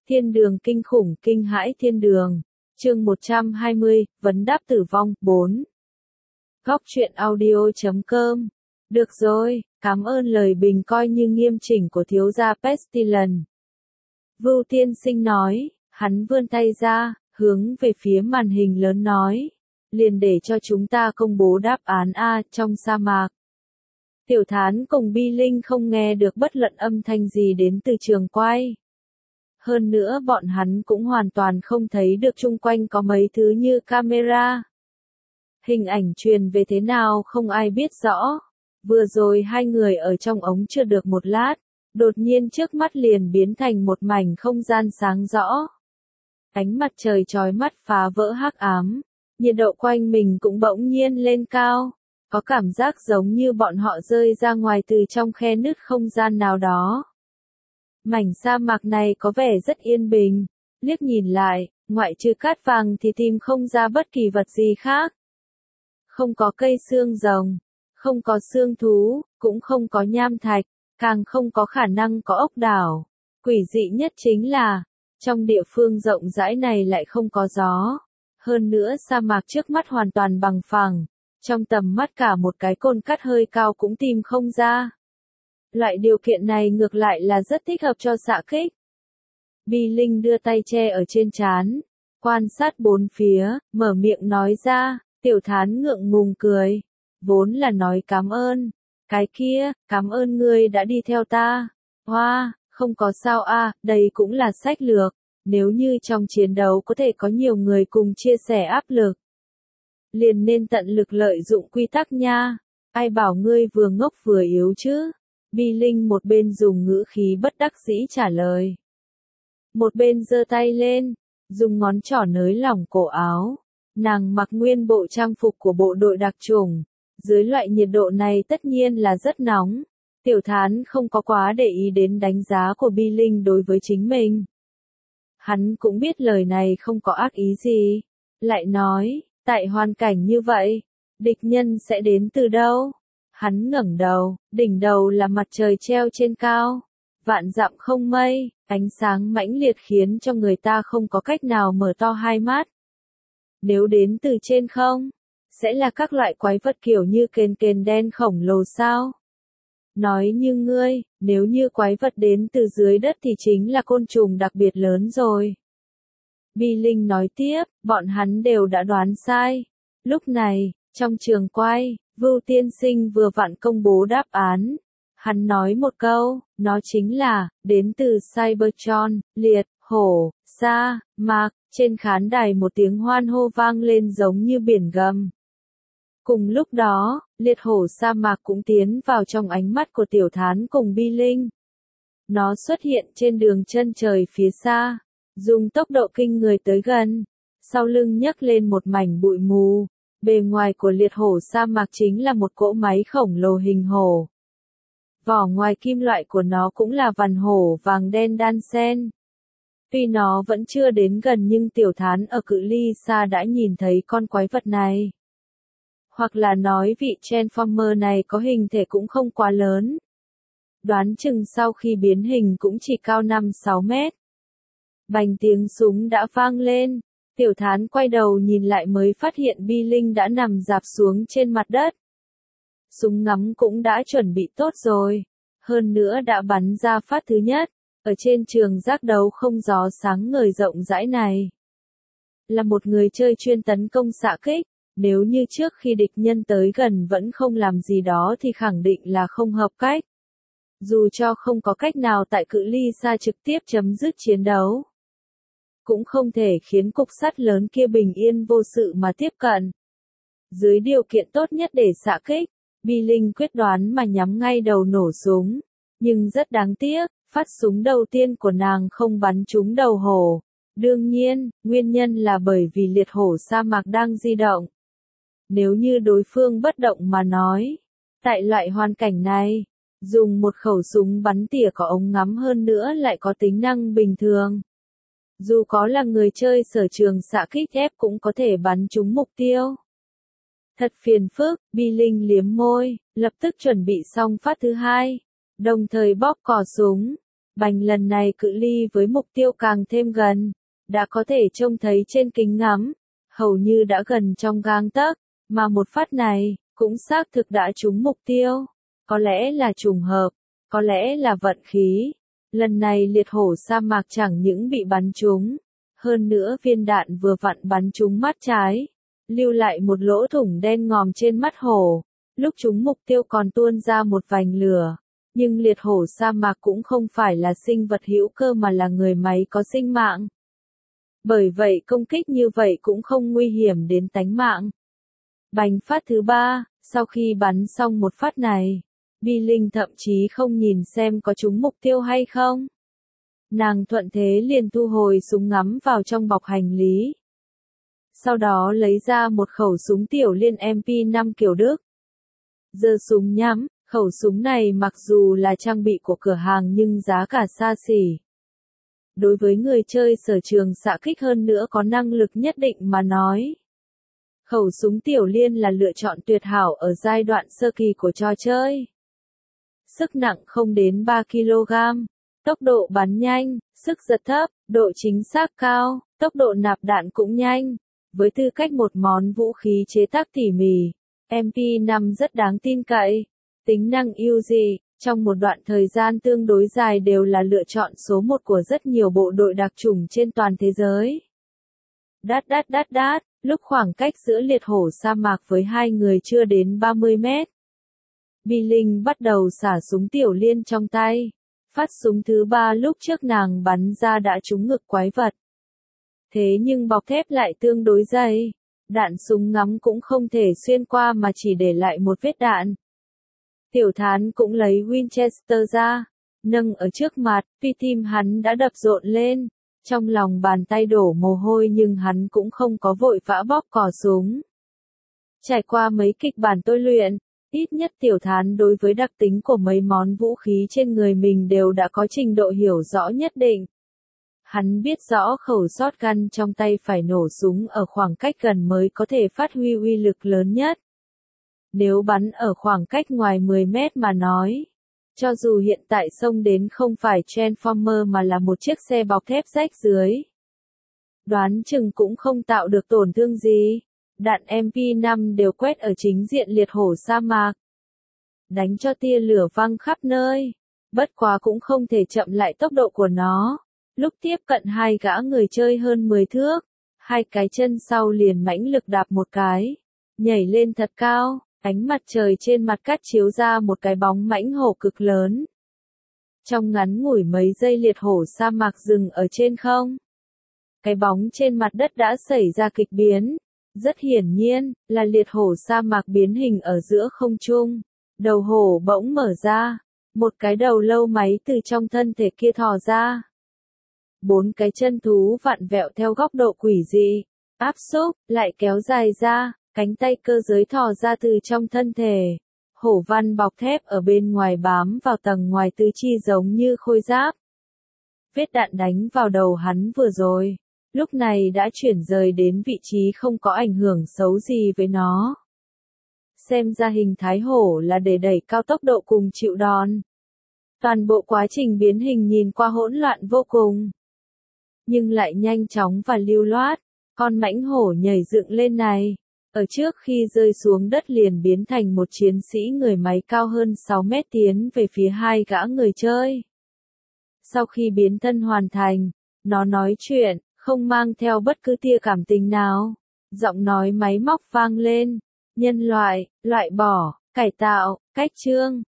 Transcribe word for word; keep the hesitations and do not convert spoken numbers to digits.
Thiên đường kinh khủng kinh hãi thiên đường. Chương một trăm hai mươi, vấn đáp tử vong, bốn. Góc truyện audio chấm com. Được rồi, cảm ơn lời bình coi như nghiêm chỉnh của thiếu gia Pestilence. Vưu tiên sinh nói, hắn vươn tay ra, hướng về phía màn hình lớn nói. Liền để cho chúng ta công bố đáp án A trong sa mạc. Tiểu Thán cùng Bi Linh không nghe được bất luận âm thanh gì đến từ trường quay. Hơn nữa bọn hắn cũng hoàn toàn không thấy được chung quanh có mấy thứ như camera. Hình ảnh truyền về thế nào không ai biết rõ. Vừa rồi hai người ở trong ống chưa được một lát, đột nhiên trước mắt liền biến thành một mảnh không gian sáng rõ. Ánh mặt trời chói mắt phá vỡ hắc ám, nhiệt độ quanh mình cũng bỗng nhiên lên cao, có cảm giác giống như bọn họ rơi ra ngoài từ trong khe nứt không gian nào đó. Mảnh sa mạc này có vẻ rất yên bình, liếc nhìn lại, ngoại trừ cát vàng thì tìm không ra bất kỳ vật gì khác. Không có cây xương rồng, không có xương thú, cũng không có nham thạch, càng không có khả năng có ốc đảo. Quỷ dị nhất chính là, trong địa phương rộng rãi này lại không có gió. Hơn nữa sa mạc trước mắt hoàn toàn bằng phẳng, trong tầm mắt cả một cái côn cắt hơi cao cũng tìm không ra. Loại điều kiện này ngược lại là rất thích hợp cho xạ kích. Bi Linh đưa tay che ở trên trán, quan sát bốn phía, mở miệng nói ra. Tiểu Thán ngượng ngùng cười, vốn là nói cảm ơn. Cái kia, cảm ơn ngươi đã đi theo ta. Hoa, không có sao a, đây cũng là sách lược. Nếu như trong chiến đấu có thể có nhiều người cùng chia sẻ áp lực, liền nên tận lực lợi dụng quy tắc nha. Ai bảo ngươi vừa ngốc vừa yếu chứ? Bi Linh một bên dùng ngữ khí bất đắc dĩ trả lời. Một bên giơ tay lên, dùng ngón trỏ nới lỏng cổ áo. Nàng mặc nguyên bộ trang phục của bộ đội đặc chủng. Dưới loại nhiệt độ này tất nhiên là rất nóng. Tiểu Thán không có quá để ý đến đánh giá của Bi Linh đối với chính mình. Hắn cũng biết lời này không có ác ý gì. Lại nói, tại hoàn cảnh như vậy, địch nhân sẽ đến từ đâu? Hắn ngẩng đầu, đỉnh đầu là mặt trời treo trên cao. Vạn dặm không mây, ánh sáng mãnh liệt khiến cho người ta không có cách nào mở to hai mắt. Nếu đến từ trên không, sẽ là các loại quái vật kiểu như kền kền đen khổng lồ sao? Nói như ngươi, nếu như quái vật đến từ dưới đất thì chính là côn trùng đặc biệt lớn rồi. Bi Linh nói tiếp, bọn hắn đều đã đoán sai. Lúc này, trong trường quay, Vưu tiên sinh vừa vặn công bố đáp án. Hắn nói một câu, nó chính là, đến từ Cybertron, liệt, hổ, sa, mạc. Trên khán đài một tiếng hoan hô vang lên giống như biển gầm. Cùng lúc đó, liệt hổ sa mạc cũng tiến vào trong ánh mắt của Tiểu Thán cùng Bi Linh. Nó xuất hiện trên đường chân trời phía xa, dùng tốc độ kinh người tới gần, sau lưng nhấc lên một mảnh bụi mù. Bề ngoài của liệt hổ sa mạc chính là một cỗ máy khổng lồ hình hổ. Vỏ ngoài kim loại của nó cũng là vằn hổ vàng đen đan xen. Tuy nó vẫn chưa đến gần nhưng Tiểu Thán ở cự ly xa đã nhìn thấy con quái vật này. Hoặc là nói vị Transformer này có hình thể cũng không quá lớn. Đoán chừng sau khi biến hình cũng chỉ cao năm sáu mét. Bành tiếng súng đã vang lên. Tiểu Thán quay đầu nhìn lại mới phát hiện Bi Linh đã nằm rạp xuống trên mặt đất. Súng ngắm cũng đã chuẩn bị tốt rồi. Hơn nữa đã bắn ra phát thứ nhất. Ở trên trường giác đấu không gió sáng ngời rộng rãi này. Là một người chơi chuyên tấn công xạ kích, nếu như trước khi địch nhân tới gần vẫn không làm gì đó thì khẳng định là không hợp cách. Dù cho không có cách nào tại cự ly xa trực tiếp chấm dứt chiến đấu, cũng không thể khiến cục sắt lớn kia bình yên vô sự mà tiếp cận. Dưới điều kiện tốt nhất để xạ kích, Bi Linh quyết đoán mà nhắm ngay đầu nổ súng. Nhưng rất đáng tiếc, phát súng đầu tiên của nàng không bắn trúng đầu hổ. Đương nhiên, nguyên nhân là bởi vì liệt hổ sa mạc đang di động. Nếu như đối phương bất động mà nói, tại loại hoàn cảnh này, dùng một khẩu súng bắn tỉa có ống ngắm hơn nữa lại có tính năng bình thường. Dù có là người chơi sở trường xạ kích ép cũng có thể bắn trúng mục tiêu. Thật phiền phức, Bi Linh liếm môi, lập tức chuẩn bị xong phát thứ hai, đồng thời bóp cò súng. Bành lần này cự ly với mục tiêu càng thêm gần, đã có thể trông thấy trên kính ngắm, hầu như đã gần trong gang tấc, mà một phát này, cũng xác thực đã trúng mục tiêu. Có lẽ là trùng hợp, có lẽ là vận khí. Lần này liệt hổ sa mạc chẳng những bị bắn trúng, hơn nữa viên đạn vừa vặn bắn trúng mắt trái, lưu lại một lỗ thủng đen ngòm trên mắt hổ. Lúc trúng mục tiêu còn tuôn ra một vành lửa. Nhưng liệt hổ sa mạc cũng không phải là sinh vật hữu cơ mà là người máy có sinh mạng. Bởi vậy công kích như vậy cũng không nguy hiểm đến tánh mạng. Bành phát thứ ba, sau khi bắn xong một phát này, Bi Linh thậm chí không nhìn xem có trúng mục tiêu hay không. Nàng thuận thế liền thu hồi súng ngắm vào trong bọc hành lý. Sau đó lấy ra một khẩu súng tiểu liên em pê năm kiểu Đức. Giơ súng nhắm, khẩu súng này mặc dù là trang bị của cửa hàng nhưng giá cả xa xỉ. Đối với người chơi sở trường xạ kích hơn nữa có năng lực nhất định mà nói. Khẩu súng tiểu liên là lựa chọn tuyệt hảo ở giai đoạn sơ kỳ của trò chơi. Sức nặng không đến ba ki lô gam, tốc độ bắn nhanh, sức giật thấp, độ chính xác cao, tốc độ nạp đạn cũng nhanh. Với tư cách một món vũ khí chế tác tỉ mỉ, em pê năm rất đáng tin cậy. Tính năng ưu dị, trong một đoạn thời gian tương đối dài đều là lựa chọn số một của rất nhiều bộ đội đặc chủng trên toàn thế giới. Đát đát đát đát, lúc khoảng cách giữa liệt hổ sa mạc với hai người chưa đến ba mươi mét. Bi Linh bắt đầu xả súng tiểu liên trong tay. Phát súng thứ ba lúc trước nàng bắn ra đã trúng ngực quái vật. Thế nhưng bọc thép lại tương đối dày. Đạn súng ngắm cũng không thể xuyên qua mà chỉ để lại một vết đạn. Tiểu Thán cũng lấy Winchester ra, nâng ở trước mặt, tuy tim hắn đã đập rộn lên, trong lòng bàn tay đổ mồ hôi nhưng hắn cũng không có vội vã bóp cò súng. Trải qua mấy kịch bản tôi luyện, ít nhất Tiểu Thán đối với đặc tính của mấy món vũ khí trên người mình đều đã có trình độ hiểu rõ nhất định. Hắn biết rõ khẩu shotgun trong tay phải nổ súng ở khoảng cách gần mới có thể phát huy uy lực lớn nhất. Nếu bắn ở khoảng cách ngoài mười mét mà nói, cho dù hiện tại xông đến không phải Transformer mà là một chiếc xe bọc thép rách dưới, đoán chừng cũng không tạo được tổn thương gì. Đạn em pê năm đều quét ở chính diện liệt hổ sa mạc, đánh cho tia lửa văng khắp nơi, bất quá cũng không thể chậm lại tốc độ của nó. Lúc tiếp cận hai gã người chơi hơn mười thước, hai cái chân sau liền mãnh lực đạp một cái, nhảy lên thật cao. Ánh mặt trời trên mặt cát chiếu ra một cái bóng mãnh hổ cực lớn. Trong ngắn ngủi mấy giây liệt hổ sa mạc dừng ở trên không. Cái bóng trên mặt đất đã xảy ra kịch biến. Rất hiển nhiên, là liệt hổ sa mạc biến hình ở giữa không trung. Đầu hổ bỗng mở ra. Một cái đầu lâu máy từ trong thân thể kia thò ra. Bốn cái chân thú vặn vẹo theo góc độ quỷ dị. Áp xúc, lại kéo dài ra. Cánh tay cơ giới thò ra từ trong thân thể. Hổ văn bọc thép ở bên ngoài bám vào tầng ngoài tứ chi giống như khôi giáp. Vết đạn đánh vào đầu hắn vừa rồi, lúc này đã chuyển rời đến vị trí không có ảnh hưởng xấu gì với nó. Xem ra hình thái hổ là để đẩy cao tốc độ cùng chịu đòn. Toàn bộ quá trình biến hình nhìn qua hỗn loạn vô cùng. Nhưng lại nhanh chóng và lưu loát, con mãnh hổ nhảy dựng lên này. Ở trước khi rơi xuống đất liền biến thành một chiến sĩ người máy cao hơn sáu mét tiến về phía hai gã người chơi. Sau khi biến thân hoàn thành, nó nói chuyện, không mang theo bất cứ tia cảm tình nào. Giọng nói máy móc vang lên, nhân loại, loại bỏ, cải tạo, cách trương,